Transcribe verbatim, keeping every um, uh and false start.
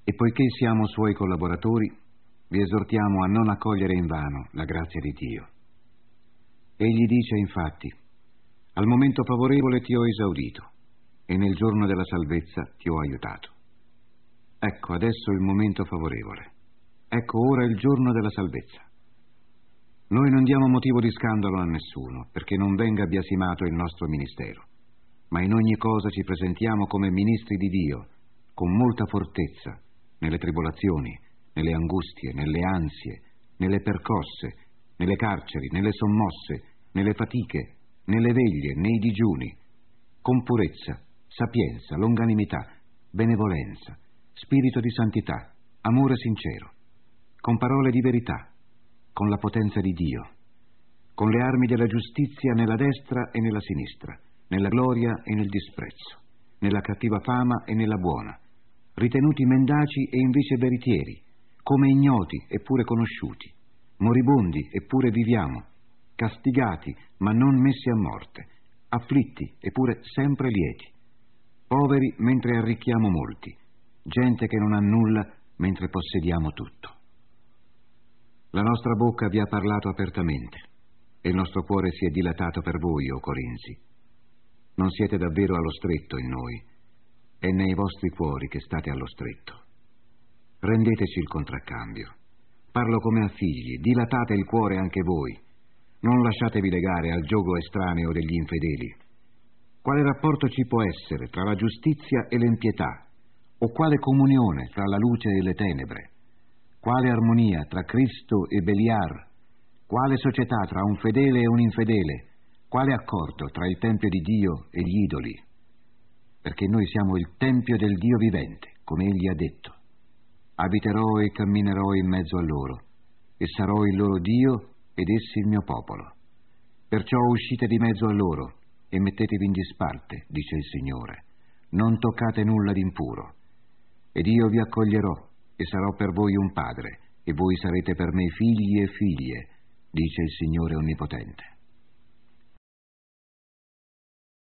E poiché siamo suoi collaboratori, vi esortiamo a non accogliere invano la grazia di Dio. Egli dice infatti: al momento favorevole ti ho esaudito e nel giorno della salvezza ti ho aiutato. Ecco adesso il momento favorevole. Ecco ora il giorno della salvezza. Noi non diamo motivo di scandalo a nessuno, perché non venga biasimato il nostro ministero, ma in ogni cosa ci presentiamo come ministri di Dio, con molta fortezza, nelle tribolazioni, nelle angustie, nelle ansie, nelle percosse, nelle carceri, nelle sommosse, nelle fatiche, nelle veglie, nei digiuni, con purezza, sapienza, longanimità, benevolenza, spirito di santità, amore sincero, con parole di verità, con la potenza di Dio, con le armi della giustizia nella destra e nella sinistra, nella gloria e nel disprezzo, nella cattiva fama e nella buona, ritenuti mendaci e invece veritieri, come ignoti eppure conosciuti, moribondi eppure viviamo, castigati ma non messi a morte, afflitti eppure sempre lieti, poveri mentre arricchiamo molti, gente che non ha nulla mentre possediamo tutto. La nostra bocca vi ha parlato apertamente e il nostro cuore si è dilatato per voi, o Corinzi. Non siete davvero allo stretto in noi, è nei vostri cuori che state allo stretto. Rendeteci il contraccambio. Parlo come a figli, dilatate il cuore anche voi. Non lasciatevi legare al giogo estraneo degli infedeli. Quale rapporto ci può essere tra la giustizia e l'impietà? O quale comunione tra la luce e le tenebre? Quale armonia tra Cristo e Beliar? Quale società tra un fedele e un infedele? Quale accordo tra il Tempio di Dio e gli idoli? Perché noi siamo il Tempio del Dio vivente, come Egli ha detto. Abiterò e camminerò in mezzo a loro, e sarò il loro Dio ed essi il mio popolo. Perciò uscite di mezzo a loro e mettetevi in disparte, dice il Signore. Non toccate nulla d'impuro. Ed io vi accoglierò e sarò per voi un padre, e voi sarete per me figli e figlie, dice il Signore Onnipotente.